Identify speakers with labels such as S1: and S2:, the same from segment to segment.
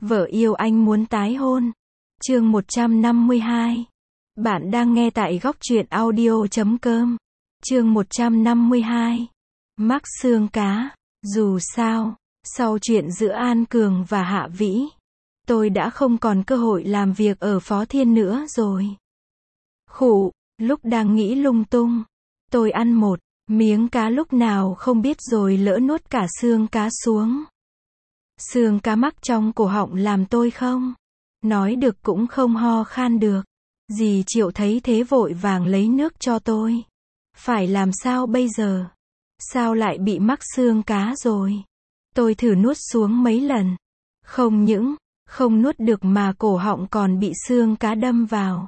S1: Vợ yêu anh muốn tái hôn. Chương 152. Bạn đang nghe tại góc truyện audio.com. Chương 152. Mắc xương cá. Dù sao, sau chuyện giữa An Cường và Hạ Vĩ, tôi đã không còn cơ hội làm việc ở Phó Thiên nữa rồi. Khụ, lúc đang nghĩ lung tung, tôi ăn một miếng cá lúc nào không biết rồi lỡ nuốt cả xương cá xuống. Xương cá mắc trong cổ họng làm tôi không nói được cũng không ho khan được. Dì Triệu thấy thế vội vàng lấy nước cho tôi. Phải làm sao bây giờ? Sao lại bị mắc xương cá rồi? Tôi thử nuốt xuống mấy lần. Không những không nuốt được mà cổ họng còn bị xương cá đâm vào.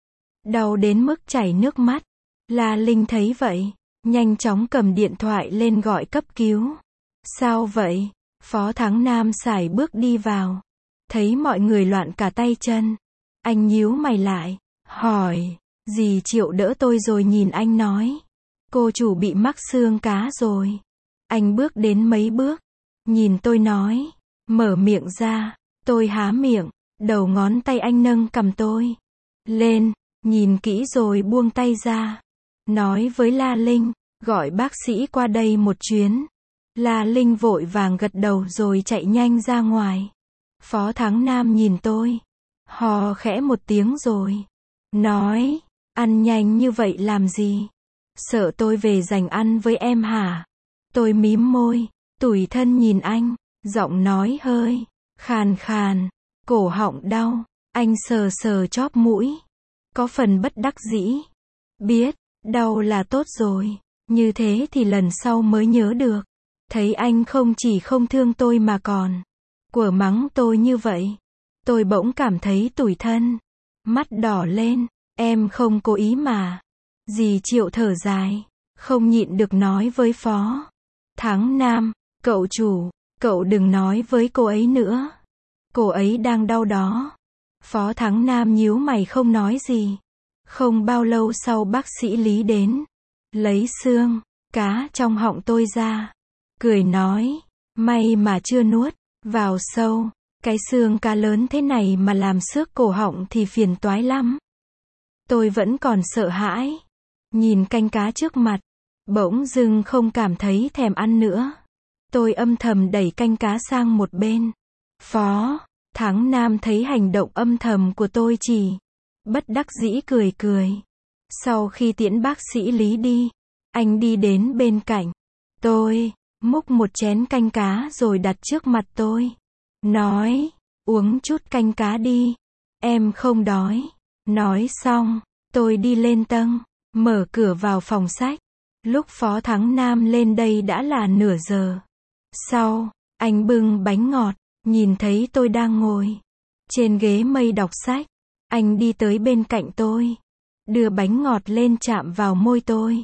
S1: Đau đến mức chảy nước mắt. La Linh thấy vậy, nhanh chóng cầm điện thoại lên gọi cấp cứu. Sao vậy? Phó Thắng Nam sải bước đi vào. Thấy mọi người loạn cả tay chân. Anh nhíu mày lại, hỏi. Dì Triệu đỡ tôi rồi nhìn anh nói. Cô chủ bị mắc xương cá rồi. Anh bước đến mấy bước. Nhìn tôi nói. Mở miệng ra. Tôi há miệng. Đầu ngón tay anh nâng cầm tôi lên. Nhìn kỹ rồi buông tay ra. Nói với La Linh. Gọi bác sĩ qua đây một chuyến. La Linh vội vàng gật đầu rồi chạy nhanh ra ngoài. Phó Thắng Nam nhìn tôi. Hò khẽ một tiếng rồi. Nói. Ăn nhanh như vậy làm gì? Sợ tôi về giành ăn với em hả? Tôi mím môi. Tủi thân nhìn anh. Giọng nói hơi khàn khàn. Cổ họng đau. Anh sờ sờ chóp mũi. Có phần bất đắc dĩ. Biết. Đau là tốt rồi. Như thế thì lần sau mới nhớ được. Thấy anh không chỉ không thương tôi mà còn quở mắng tôi như vậy. Tôi bỗng cảm thấy tủi thân. Mắt đỏ lên. Em không cố ý mà. Dì Triệu thở dài. Không nhịn được nói với Phó Thắng Nam. Cậu chủ, cậu đừng nói với cô ấy nữa. Cô ấy đang đau đó. Phó Thắng Nam nhíu mày không nói gì. Không bao lâu sau bác sĩ Lý đến. Lấy xương cá trong họng tôi ra. Cười nói. May mà chưa nuốt vào sâu. Cái xương cá lớn thế này mà làm xước cổ họng thì phiền toái lắm. Tôi vẫn còn sợ hãi. Nhìn canh cá trước mặt. Bỗng dưng không cảm thấy thèm ăn nữa. Tôi âm thầm đẩy canh cá sang một bên. Phó Thắng Nam thấy hành động âm thầm của tôi chỉ bất đắc dĩ cười cười. Sau khi tiễn bác sĩ Lý đi, anh đi đến bên cạnh tôi, múc một chén canh cá rồi đặt trước mặt tôi. Nói, uống chút canh cá đi. Em không đói. Nói xong, tôi đi lên tầng, mở cửa vào phòng sách. Lúc Phó Thắng Nam lên đây đã là nửa giờ. Sau, anh bưng bánh ngọt, nhìn thấy tôi đang ngồi trên ghế mây đọc sách. Anh đi tới bên cạnh tôi, đưa bánh ngọt lên chạm vào môi tôi.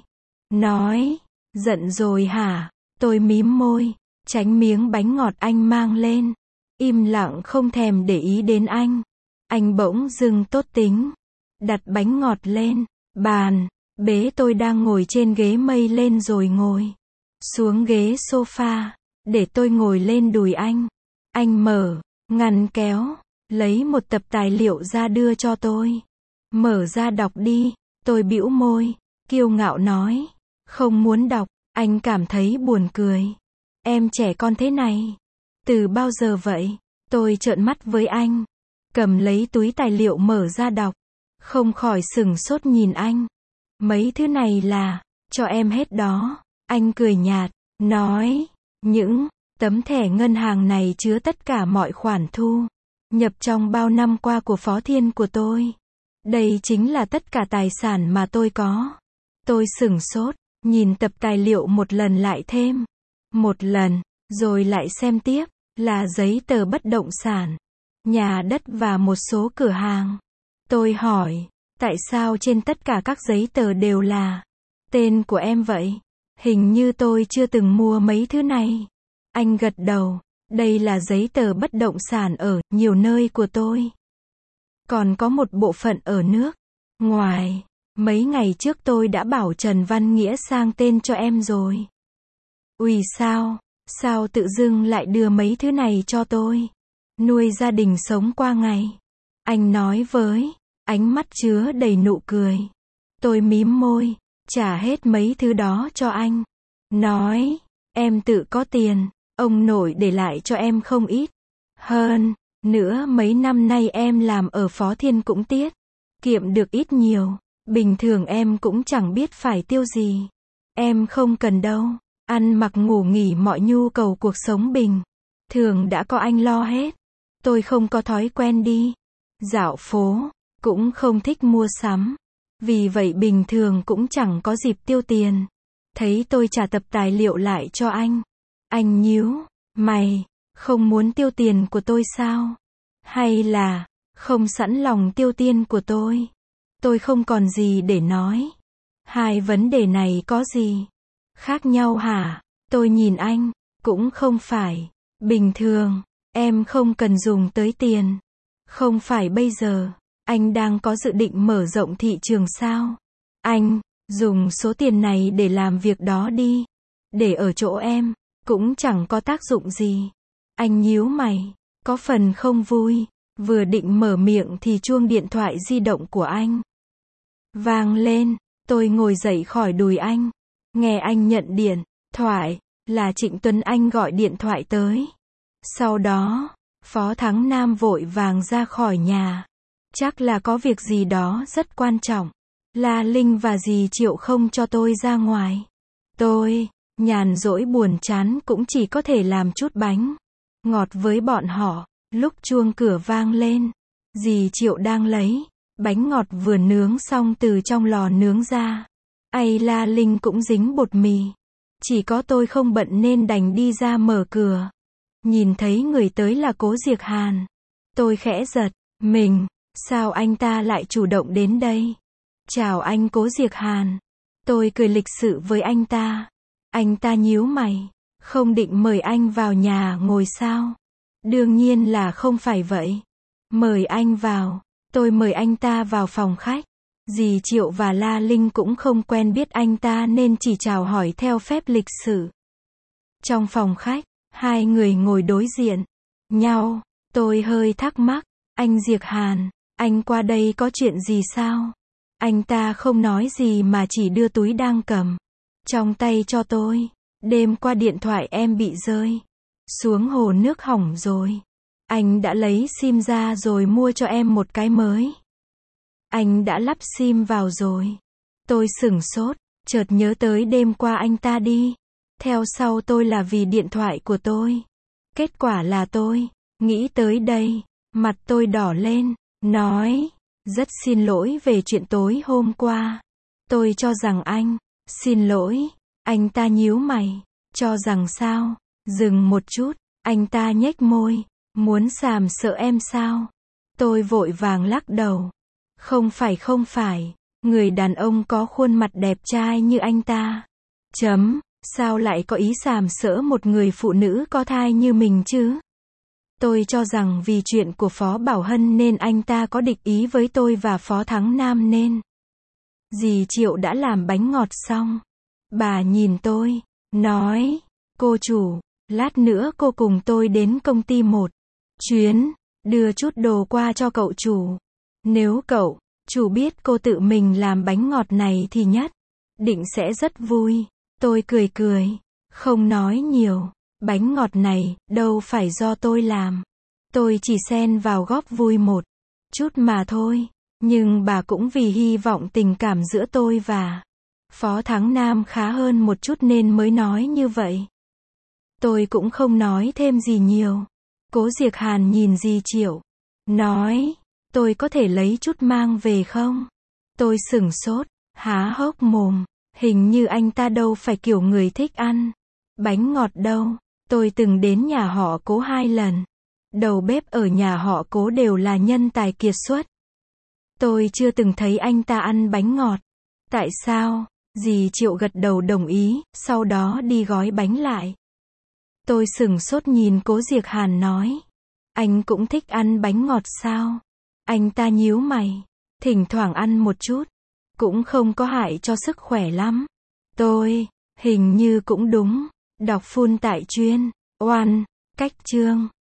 S1: Nói, giận rồi hả? Tôi mím môi, tránh miếng bánh ngọt anh mang lên. Im lặng không thèm để ý đến anh. Anh bỗng dưng tốt tính. Đặt bánh ngọt lên bàn, bế tôi đang ngồi trên ghế mây lên rồi ngồi xuống ghế sofa, để tôi ngồi lên đùi anh. Anh mở ngăn kéo, lấy một tập tài liệu ra đưa cho tôi. Mở ra đọc đi. Tôi bĩu môi, kiêu ngạo nói. Không muốn đọc. Anh cảm thấy buồn cười. Em trẻ con thế này. Từ bao giờ vậy? Tôi trợn mắt với anh. Cầm lấy túi tài liệu mở ra đọc. Không khỏi sửng sốt nhìn anh. Mấy thứ này là cho em hết đó. Anh cười nhạt, nói. Những tấm thẻ ngân hàng này chứa tất cả mọi khoản thu nhập trong bao năm qua của Phó Thiên của tôi. Đây chính là tất cả tài sản mà tôi có. Tôi sửng sốt, nhìn tập tài liệu một lần lại thêm một lần, rồi lại xem tiếp, là giấy tờ bất động sản, nhà đất và một số cửa hàng. Tôi hỏi, tại sao trên tất cả các giấy tờ đều là tên của em vậy? Hình như tôi chưa từng mua mấy thứ này. Anh gật đầu, đây là giấy tờ bất động sản ở nhiều nơi của tôi. Còn có một bộ phận ở nước ngoài. Mấy ngày trước tôi đã bảo Trần Văn Nghĩa sang tên cho em rồi. Ui sao tự dưng lại đưa mấy thứ này cho tôi? nuôi gia đình sống qua ngày. Anh nói với, ánh mắt chứa đầy nụ cười. Tôi mím môi, trả hết mấy thứ đó cho anh. Nói, em tự có tiền, ông nội để lại cho em không ít. Hơn nữa mấy năm nay em làm ở Phó Thiên cũng tiết kiệm được ít nhiều. Bình thường em cũng chẳng biết phải tiêu gì. Em không cần đâu. Ăn mặc ngủ nghỉ mọi nhu cầu cuộc sống bình thường đã có anh lo hết. Tôi không có thói quen đi dạo phố, cũng không thích mua sắm. Vì vậy bình thường cũng chẳng có dịp tiêu tiền. Thấy tôi trả tập tài liệu lại cho anh nhíu mày, không muốn tiêu tiền của tôi sao? Hay là không sẵn lòng tiêu tiền của tôi? Tôi không còn gì để nói. Hai vấn đề này có gì khác nhau hả? Tôi nhìn anh, cũng không phải. Bình thường, em không cần dùng tới tiền. Không phải bây giờ, anh đang có dự định mở rộng thị trường sao? Anh, dùng số tiền này để làm việc đó đi. Để ở chỗ em, cũng chẳng có tác dụng gì. Anh nhíu mày, có phần không vui. Vừa định mở miệng thì chuông điện thoại di động của anh vang lên. Tôi ngồi dậy khỏi đùi anh. Nghe anh nhận điện thoại, là Trịnh Tuấn Anh gọi điện thoại tới. Sau đó, Phó Thắng Nam vội vàng ra khỏi nhà. Chắc là có việc gì đó rất quan trọng. La Linh và dì Triệu không cho tôi ra ngoài. Tôi, nhàn rỗi buồn chán cũng chỉ có thể làm chút bánh ngọt với bọn họ. Lúc chuông cửa vang lên, dì Triệu đang lấy bánh ngọt vừa nướng xong từ trong lò nướng ra. La Linh cũng dính bột mì. Chỉ có tôi không bận nên đành đi ra mở cửa. Nhìn thấy người tới là Cố Diệc Hàn. Tôi khẽ giật mình, sao anh ta lại chủ động đến đây? Chào anh Cố Diệc Hàn. Tôi cười lịch sự với anh ta. Anh ta nhíu mày, không định mời anh vào nhà ngồi sao? Đương nhiên là không phải vậy. Mời anh vào. Tôi mời anh ta vào phòng khách. Dì Triệu và La Linh cũng không quen biết anh ta nên chỉ chào hỏi theo phép lịch sự. Trong phòng khách, hai người ngồi đối diện nhau. Tôi hơi thắc mắc. Anh Diệc Hàn, anh qua đây có chuyện gì sao? Anh ta không nói gì mà chỉ đưa túi đang cầm trong tay cho tôi. Đêm qua điện thoại em bị rơi xuống hồ nước hỏng rồi. Anh đã lấy sim ra rồi mua cho em một cái mới. Anh đã lắp sim vào rồi. Tôi sửng sốt, chợt nhớ tới đêm qua anh ta đi theo sau tôi là vì điện thoại của tôi. Kết quả là tôi nghĩ tới đây, mặt tôi đỏ lên, nói, rất xin lỗi về chuyện tối hôm qua. Tôi cho rằng anh xin lỗi. Anh ta nhíu mày, cho rằng sao? Dừng một chút, anh ta nhếch môi, muốn sàm sợ em sao? Tôi vội vàng lắc đầu. Không phải, người đàn ông có khuôn mặt đẹp trai như anh ta. Sao lại có ý sàm sỡ một người phụ nữ có thai như mình chứ? Tôi cho rằng vì chuyện của Phó Bảo Hân nên anh ta có địch ý với tôi và Phó Thắng Nam nên. Dì Triệu đã làm bánh ngọt xong. Bà nhìn tôi, nói, cô chủ, lát nữa cô cùng tôi đến công ty một chuyến, đưa chút đồ qua cho cậu chủ. Nếu cậu chủ biết cô tự mình làm bánh ngọt này thì nhất định sẽ rất vui. Tôi cười, không nói nhiều. Bánh ngọt này đâu phải do tôi làm. Tôi chỉ xen vào góp vui một chút mà thôi. Nhưng bà cũng vì hy vọng tình cảm giữa tôi và Phó Thắng Nam khá hơn một chút nên mới nói như vậy. Tôi cũng không nói thêm gì nhiều. Cố Diệc Hàn nhìn dì Triệu, nói, tôi có thể lấy chút mang về không? Tôi sửng sốt, há hốc mồm. Hình như anh ta đâu phải kiểu người thích ăn bánh ngọt đâu. Tôi từng đến nhà họ Cố 2 lần. Đầu bếp ở nhà họ Cố đều là nhân tài kiệt xuất. Tôi chưa từng thấy anh ta ăn bánh ngọt. Tại sao? Dì Triệu gật đầu đồng ý, sau đó đi gói bánh lại. Tôi sửng sốt nhìn Cố Diệc Hàn nói. Anh cũng thích ăn bánh ngọt sao? Anh ta nhíu mày. Thỉnh thoảng ăn một chút. Cũng không có hại cho sức khỏe lắm. Tôi, hình như cũng đúng. Đọc full tại chuyên, oan, cách chương.